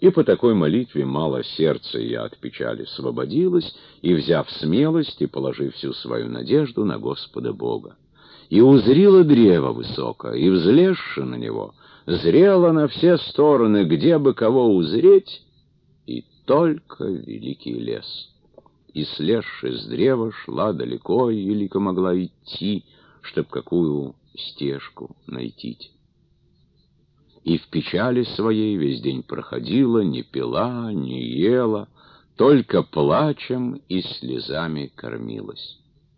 И по такой молитве мало сердце ее от печали освободилось, и, взяв смелость и положив всю свою надежду на Господа Бога, и узрела древо высокое, и, взлезши на него, зрела на все стороны, где бы кого узреть, и только великий лес. И, слезши с древа, шла далеко, и велико могла идти, чтоб какую стежку найти. И в печали своей весь день проходила, не пила, не ела, только плачем и слезами кормилась.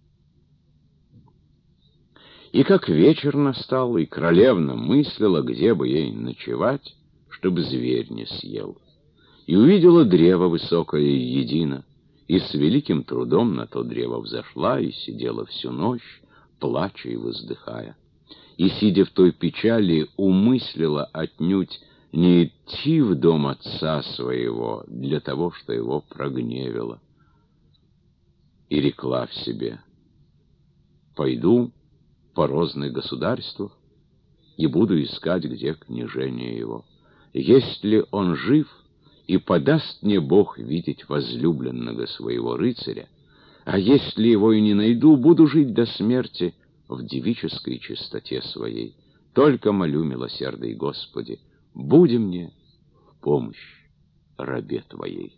И как вечер настал, и королевна мыслила, где бы ей ночевать, чтобы зверь не съел. И увидела древо высокое и едино, и с великим трудом на то древо взошла и сидела всю ночь, плача и воздыхая. И, сидя в той печали, умыслила отнюдь не идти в дом отца своего для того, что его прогневило. И рекла в себе: «Пойду по разных государствах и буду искать, где княжение его. Если он жив, и подаст мне Бог видеть возлюбленного своего рыцаря, а если его и не найду, буду жить до смерти в девической чистоте своей. Только молю, милосердный Господи, буди мне в помощь рабе Твоей».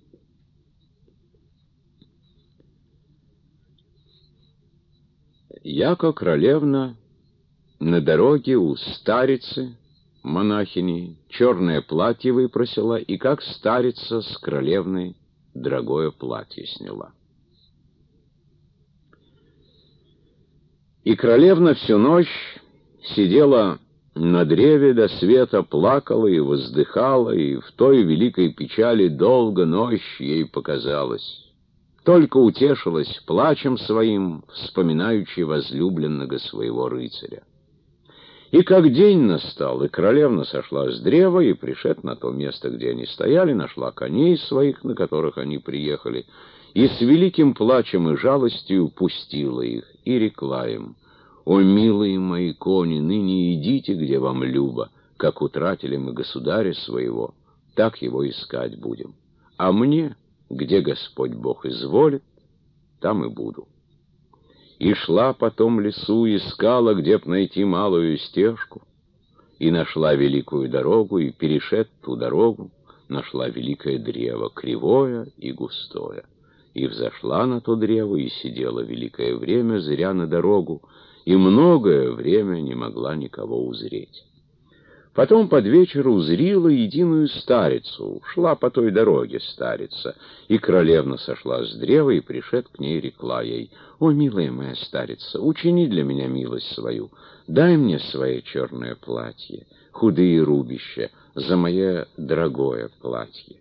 Яко королевна на дороге у старицы, монахини, черное платье выпросила, и как старица с королевной дорогое платье сняла. И королевна всю ночь сидела на древе до света, плакала и воздыхала, и в той великой печали долго ночь ей показалась. Только утешилась плачем своим, вспоминаючи возлюбленного своего рыцаря. И как день настал, и королевна сошла с древа, и, пришед на то место, где они стояли, нашла коней своих, на которых они приехали, и с великим плачем и жалостью пустила их, и рекла им: «О, милые мои кони, ныне идите, где вам любо, как утратили мы государя своего, так его искать будем. А мне, где Господь Бог изволит, там и буду». И шла потом лесу, искала, где б найти малую стежку, и нашла великую дорогу, и, перешед ту дорогу, нашла великое древо, кривое и густое. И взошла на то древо, и сидела великое время, зря на дорогу, и многое время не могла никого узреть. Потом под вечер узрила единую старицу, шла по той дороге старица, и королевна сошла с древа, и, пришед к ней, рекла ей: «О, милая моя старица, учини для меня милость свою, дай мне свое черное платье, худые рубища, за мое дорогое платье».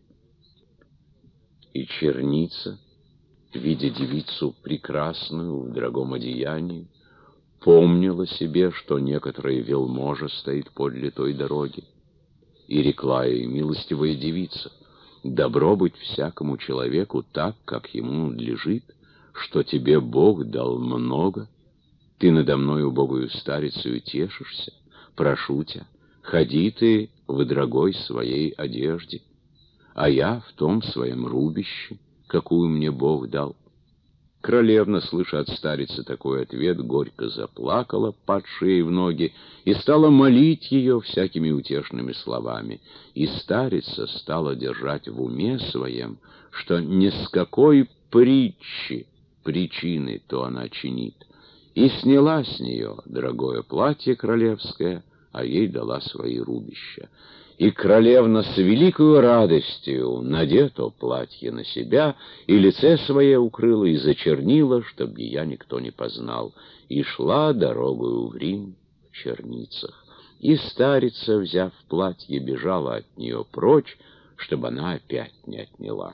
И черница, видя девицу прекрасную в дорогом одеянии, помнила себе, что некоторые вельможа стоит подле той дороги, и рекла ей: «Милостивая девица, добро быть всякому человеку так, как ему надлежит, что тебе Бог дал много. Ты надо мною, убогую старицею, тешишься. Прошу тебя, ходи ты в дорогой своей одежде, а я в том своем рубище, какую мне Бог дал». Королевна, слыша от старицы такой ответ, горько заплакала, падшая ей в ноги, и стала молить ее всякими утешными словами. И старица стала держать в уме своем, что ни с какой причины то она чинит, и сняла с нее дорогое платье королевское, а ей дала свои рубища. И королевна с великою радостью надето платье на себя, и лице свое укрыла, и зачернила, чтоб ее никто не познал, и шла дорогою в Рим в черницах. И старица, взяв платье, бежала от нее прочь, чтобы она опять не отняла.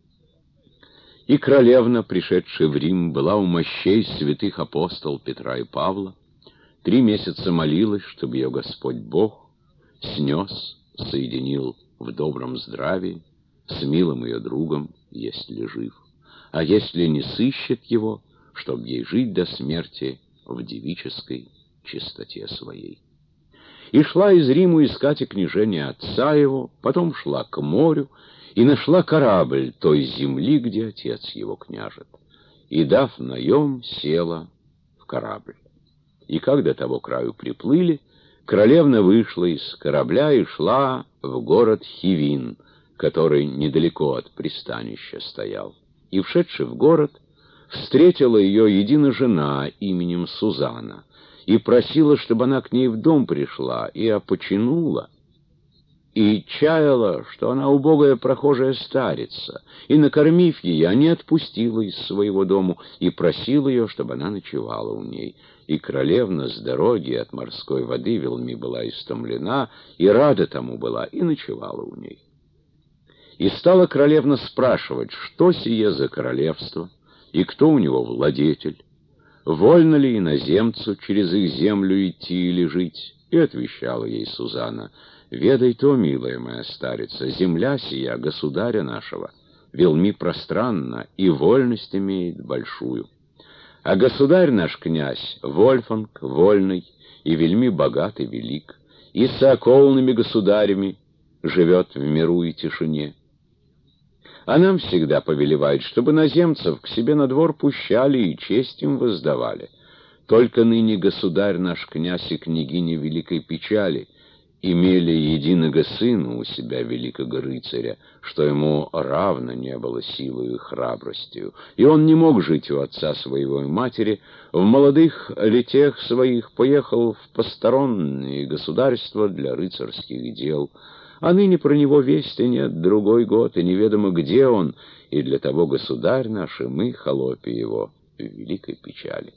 И королевна, пришедшая в Рим, была у мощей святых апостол Петра и Павла, 3 месяца молилась, чтобы ее Господь Бог снес, соединил в добром здравии с милым ее другом, если жив, а если не сыщет его, чтоб ей жить до смерти в девической чистоте своей. и шла из Риму искать и княжения отца его, потом шла к морю и нашла корабль той земли, где отец его княжет, и, дав наем, села в корабль. И как до того краю приплыли, королевна вышла из корабля и шла в город Хивин, который недалеко от пристанища стоял. И, вшедши в город, встретила ее едина жена именем Сузана и просила, чтобы она к ней в дом пришла и опочинула, и чаяла, что она убогая прохожая старица, и, накормив ее, не отпустила из своего дому и просила ее, чтобы она ночевала у ней. И королевна с дороги от морской воды велми была истомлена, и рада тому была, и ночевала у ней. И стала королевна спрашивать, что сие за королевство, и кто у него владетель, вольно ли иноземцу через их землю идти или жить. И отвечала ей Сузана: «Ведай то, милая моя старица, земля сия, государя нашего, велми пространна и вольность имеет большую. А государь наш князь Вольфанг вольный и вельми богат и велик, и с околными государями живет в миру и тишине. А нам всегда повелевает, чтобы иноземцев к себе на двор пущали и честь им воздавали. Только ныне государь наш князь и княгиня великой печали имели единого сына у себя великого рыцаря, что ему равно не было силою и храбростью, и он не мог жить у отца своего и матери, в молодых летях своих поехал в посторонние государства для рыцарских дел, а ныне про него вести нет другой год, и неведомо где он, и для того государь наш, и мы, холопи его, в великой печали».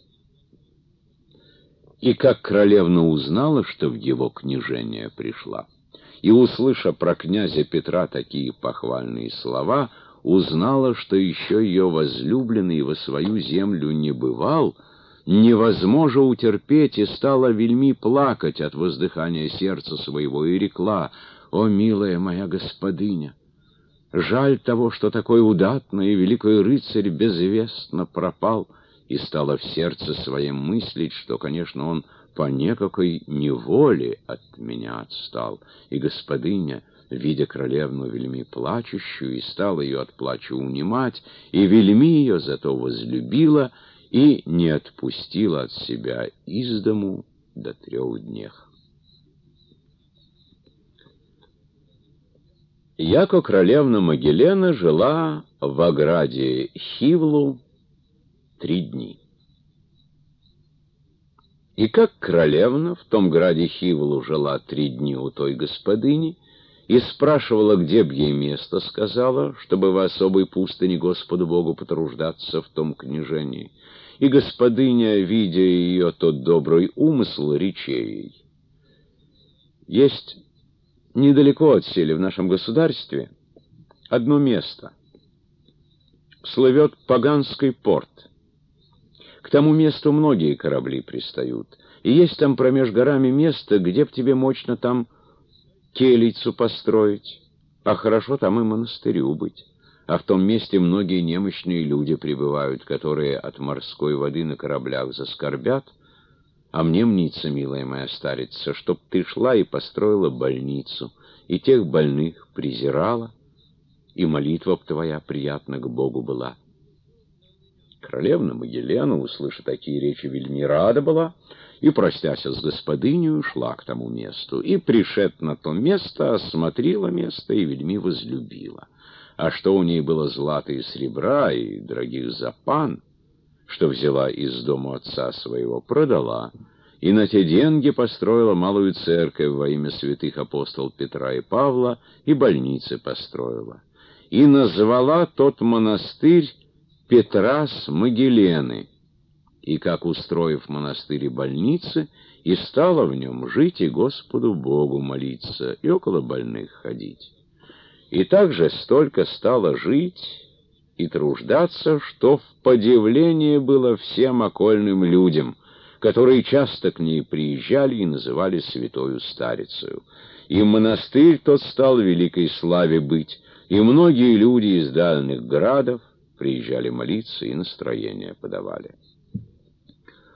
И как королевна узнала, что в его княжение пришла, и, услыша про князя Петра такие похвальные слова, узнала, что еще ее возлюбленный во свою землю не бывал, невозможно утерпеть, и стала вельми плакать от воздыхания сердца своего, и рекла: «О, милая моя господыня, жаль того, что такой удатный и великий рыцарь безвестно пропал». И стала в сердце своем мыслить, что, конечно, он по некакой неволе от меня отстал. И господыня, видя королевну вельми плачущую, и стала ее от плачу унимать, и вельми ее зато возлюбила, и не отпустила от себя из дому до 3 днях. Яко королевна Магелена жила в ограде Хивлу 3 дни. И как королевна в том граде Хивлу жила 3 дни у той господыни, и спрашивала, где б ей место, сказала, чтобы в особой пустыне Господу Богу потруждаться в том княжении. И господыня, видя ее тот добрый умысл, рече ей: «Есть недалеко отселе в нашем государстве одно место, слывет Паганский порт. К тому месту многие корабли пристают, и есть там промеж горами место, где б тебе мощно там келицу построить, а хорошо там и монастырю быть. А в том месте многие немощные люди прибывают, которые от морской воды на кораблях заскорбят. А мне мнится, милая моя старица, чтоб ты шла и построила больницу, и тех больных презирала, и молитва б твоя приятна к Богу была». Королевна Магелена, услыша такие речи, вельми рада была, и, простясь с господынью, шла к тому месту, и, пришед на то место, осмотрела место и вельми возлюбила. А что у ней было злата и сребра, и дорогих запан, что взяла из дому отца своего, продала, и на те деньги построила малую церковь во имя святых апостолов Петра и Павла, и больницы построила. И назвала тот монастырь Петра с Магелены, и, как устроив монастырь и больницы, и стала в нем жить и Господу Богу молиться, и около больных ходить. И также столько стала жить и труждаться, что в подивление было всем окольным людям, которые часто к ней приезжали и называли святою старицею. И монастырь тот стал великой славе быть, и многие люди из дальних градов приезжали молиться и настроение подавали.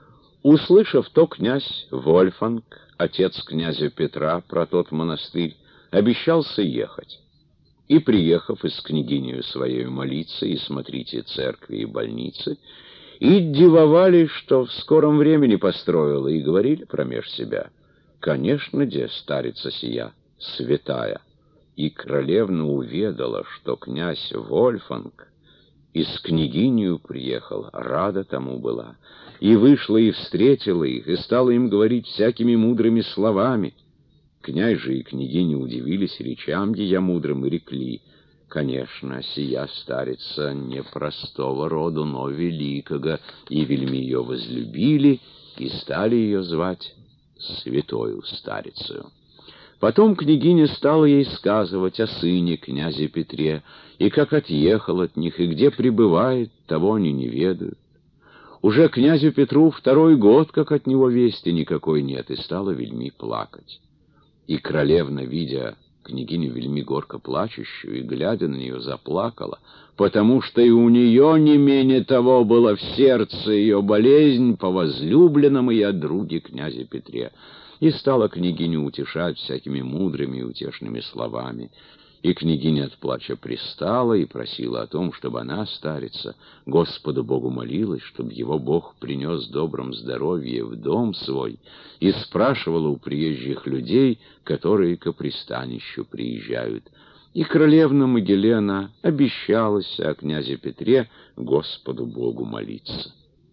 Услышав то, князь Вольфанг, отец князя Петра, про тот монастырь, обещался ехать. И, приехав и с княгинею своей молиться, и смотрите церкви и больницы, и дивовались, что в скором времени построила, и говорили промеж себя: конечно, де старица сия святая. И королевна уведала, что князь Вольфанг и с княгинею приехал, рада тому была, и вышла и встретила их, и стала им говорить всякими мудрыми словами. Князь же и княгиня удивились речам ея мудрым и рекли: конечно, сия старица не простого роду, но великого, и вельми ее возлюбили, и стали ее звать святою старицею. Потом княгиня стала ей сказывать о сыне князе Петре, и как отъехал от них, и где пребывает, того они не ведают. Уже князю Петру 2-й год, как от него вести никакой нет, и стала вельми плакать. И королевна, видя княгиню вельми горько плачущую, и, глядя на нее, заплакала, потому что и у нее не менее того было в сердце ее болезнь по возлюбленному и от друге князе Петре. И стала княгиню утешать всякими мудрыми и утешными словами. И княгиня от плача пристала и просила о том, чтобы она, старица, Господу Богу молилась, чтобы его Бог принес добром здоровье в дом свой, и спрашивала у приезжих людей, которые ко пристанищу приезжают. И королевна Магелена обещалась о князе Петре Господу Богу молиться.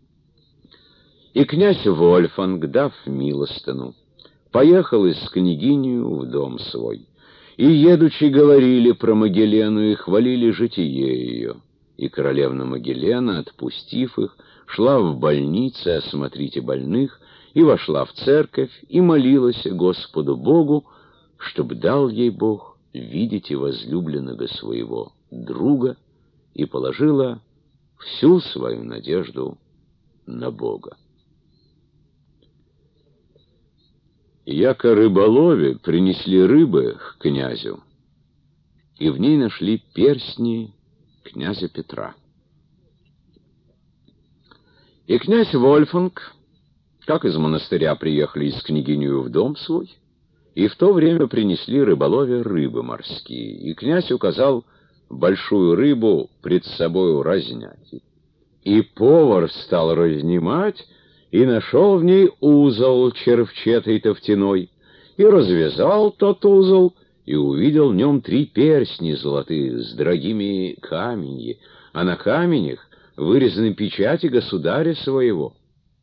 И князь Вольфанг, дав милостину, поехал из княгинью в дом свой. И, едучи, говорили про Магелену и хвалили житие ее. И королевна Магелена, отпустив их, шла в больницы осмотрите больных, и вошла в церковь, и молилась Господу Богу, чтобы дал ей Бог видеть и возлюбленного своего друга, и положила всю свою надежду на Бога. Яко рыболове принесли рыбы к князю, и в ней нашли перстни князя Петра. И князь Вольфанг, как из монастыря приехали с княгинью в дом свой, и в то время принесли рыболове рыбы морские, и князь указал большую рыбу пред собою разнять. И повар стал разнимать, и нашел в ней узел червчатый тофтяной, и развязал тот узел, и увидел в нем 3 перстни золотых с дорогими каменья, а на каменях вырезаны печати государя своего.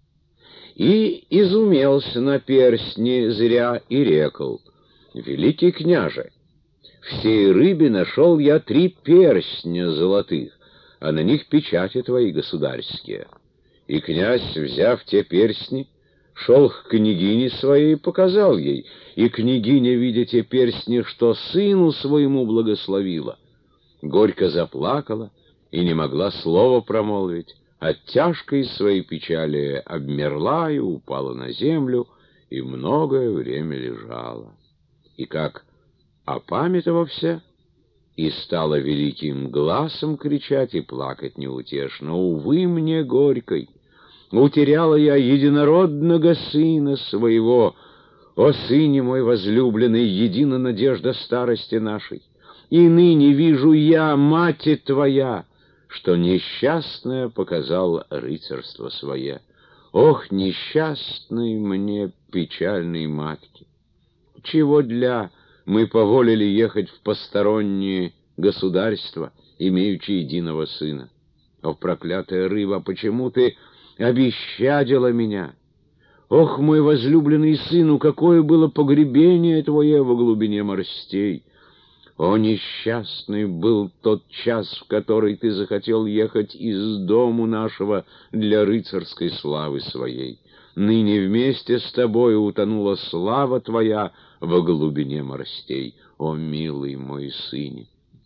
И изумелся на перстни зря и рекол: великий княже, в сей рыбе нашел я 3 перстня золотых, а на них печати твои государские. И князь, взяв те перстни, шел к княгине своей и показал ей. И княгиня, видя те перстни, что сыну своему благословила, горько заплакала и не могла слова промолвить, от тяжкой своей печали обмерла и упала на землю, и многое время лежала. И как опамятовався, и стала великим гласом кричать и плакать неутешно: увы мне горькой! Утеряла я единородного сына своего, о сыне мой возлюбленный, едина надежда старости нашей. И ныне вижу я, мать твоя, что несчастная показал рыцарство свое. Ох, несчастной мне печальной матки! Чего для мы поволили ехать в посторонние государства, имеючи единого сына? О, проклятая рыба, почему ты обещадила меня? Ох, мой возлюбленный сыну, какое было погребение твое во глубине морстей! О, несчастный был тот час, в который ты захотел ехать из дому нашего для рыцарской славы своей. Ныне вместе с тобой утонула слава твоя во глубине морстей. О, милый мой сыне!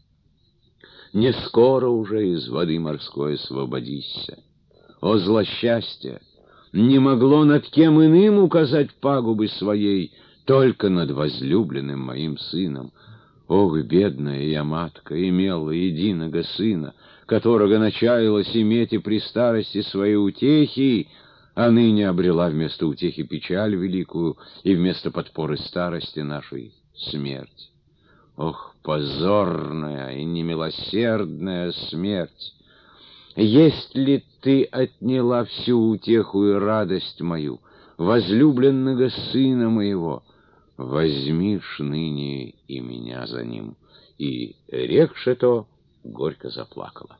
Не скоро уже из воды морской освободишься. О, злосчастье! Не могло над кем иным указать пагубы своей, только над возлюбленным моим сыном. Ох, бедная я матка, имела единого сына, которого начаялась иметь и при старости своей утехи, а ныне обрела вместо утехи печаль великую и вместо подпоры старости нашей смерть. Ох, позорная и немилосердная смерть! Есть ли ты отняла всю утеху и радость мою, возлюбленного сына моего? Возьмишь ныне и меня за ним. И, рекше то, горько заплакала.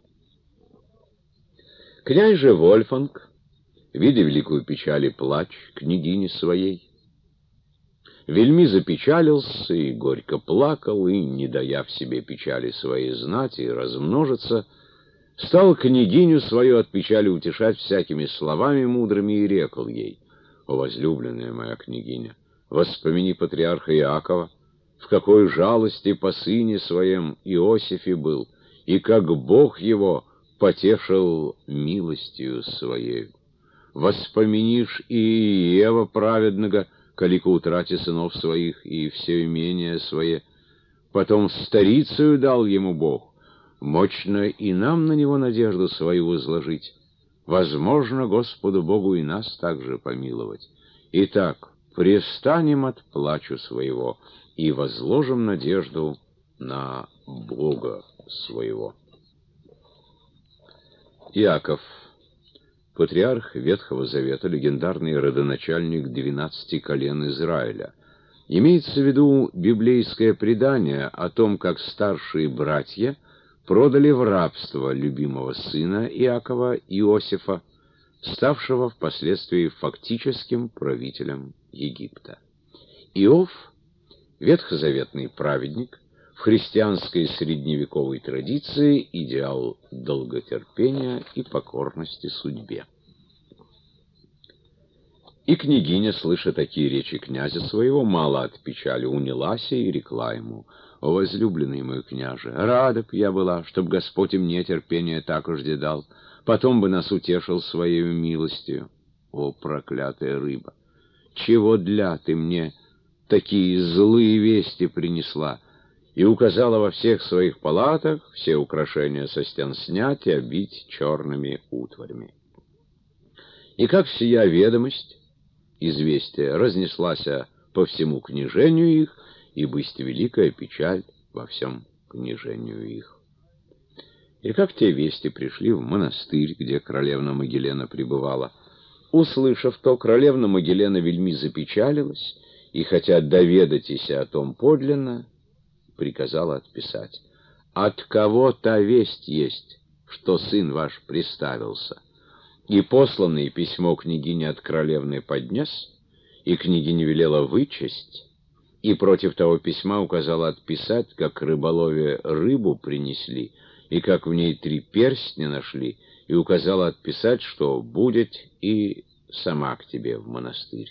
Князь же Вольфганг, видя великую печаль и плач княгини своей, вельми запечалился и горько плакал, и, не дая в себе печали своей знати и размножиться, стал княгиню свою от печали утешать всякими словами мудрыми и рекал ей: «О, возлюбленная моя княгиня, воспомини патриарха Иакова, в какой жалости по сыне своем Иосифе был, и как Бог его потешил милостью своею. Воспоменишь и Иева праведного, колико утрати сынов своих и все имение свое. Потом старицею дал ему Бог, мощно и нам на него надежду свою возложить. Возможно, Господу Богу и нас также помиловать. Итак, престанем от плачу своего и возложим надежду на Бога своего». Иаков, патриарх Ветхого Завета, легендарный родоначальник 12 колен Израиля. Имеется в виду библейское предание о том, как старшие братья продали в рабство любимого сына Иакова, Иосифа, ставшего впоследствии фактическим правителем Египта. Иов, ветхозаветный праведник, в христианской средневековой традиции идеал долготерпения и покорности судьбе. И княгиня, слыша такие речи князя своего, мало от печали унялась и рекла ему: «О, возлюбленный мой княже, рада б я была, чтоб Господь и мне терпение так ужде дал, потом бы нас утешил своею милостью. О, проклятая рыба! Чего для ты мне такие злые вести принесла?» И указала во всех своих палатах все украшения со стен снять и обить черными утварями. И как сия ведомость, известие, разнеслась по всему княжению их, и бысть великая печаль во всем княжению их. И как те вести пришли в монастырь, где королевна Магелена пребывала, услышав то, королевна Магелена вельми запечалилась, и, хотя доведатись о том подлинно, приказала отписать: «От кого та весть есть, что сын ваш приставился?» И посланное письмо княгине от королевны поднес, и княгиня велела вычесть, и против того письма указала отписать, как рыболове рыбу принесли, и как в ней 3 перстня нашли, и указала отписать, что будет и сама к тебе в монастырь.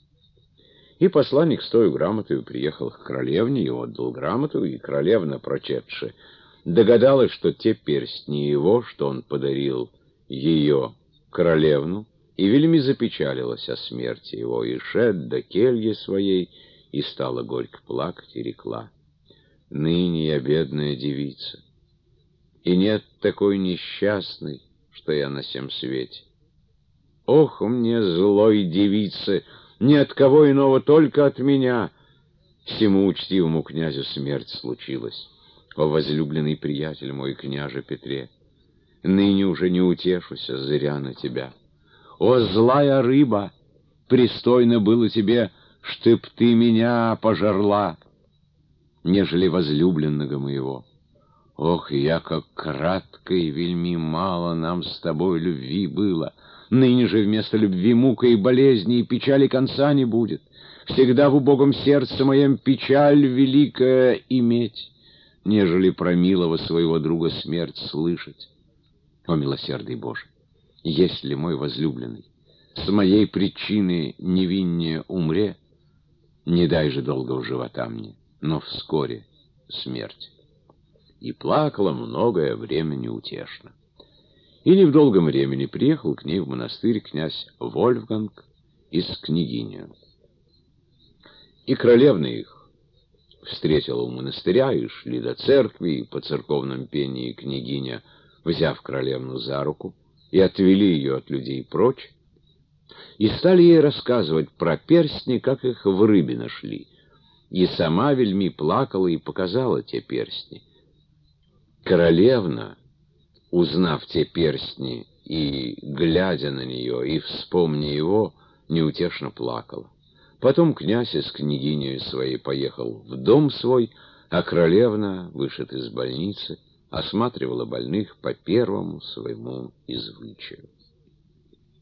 И посланник с той грамотой приехал к королевне и отдал грамоту, и королевна, прочетши, догадалась, что те перстни его, что он подарил ее, королевну, и вельми запечалилась о смерти его, и шед до кельи своей, и стала горько плакать, и рекла: «Ныне я бедная девица, и нет такой несчастной, что я на сем свете. Ох, мне злой девицы, ни от кого иного, только от меня!» Всему учтивому князю смерть случилась. О, возлюбленный приятель мой, княже Петре, ныне уже не утешуся зря на тебя. О, злая рыба, пристойно было тебе, чтоб ты меня пожерла, нежели возлюбленного моего. Ох, я как кратко и вельми мало нам с тобой любви было. Ныне же вместо любви мука и болезни, и печали конца не будет. Всегда в убогом сердце моем печаль великая иметь, нежели про милого своего друга смерть слышать. О, милосердный Боже, если мой возлюбленный с моей причины невиннее умре, не дай же долгого живота мне, но вскоре смерть». И плакала многое время неутешно. И не в долгом времени приехал к ней в монастырь князь Вольфганг и с княгинью. И королевна их встретила у монастыря, и шли до церкви, и по церковном пении княгиня, взяв королевну за руку, и отвели ее от людей прочь, И стали ей рассказывать про перстни, как их в рыбе нашли. И сама вельми плакала и показала те перстни. Королевна, узнав те перстни и, глядя на нее и вспомня его, неутешно плакала. Потом князь с княгиней своей поехал в дом свой, а королевна, вышед из больницы, осматривала больных по первому своему извычаю.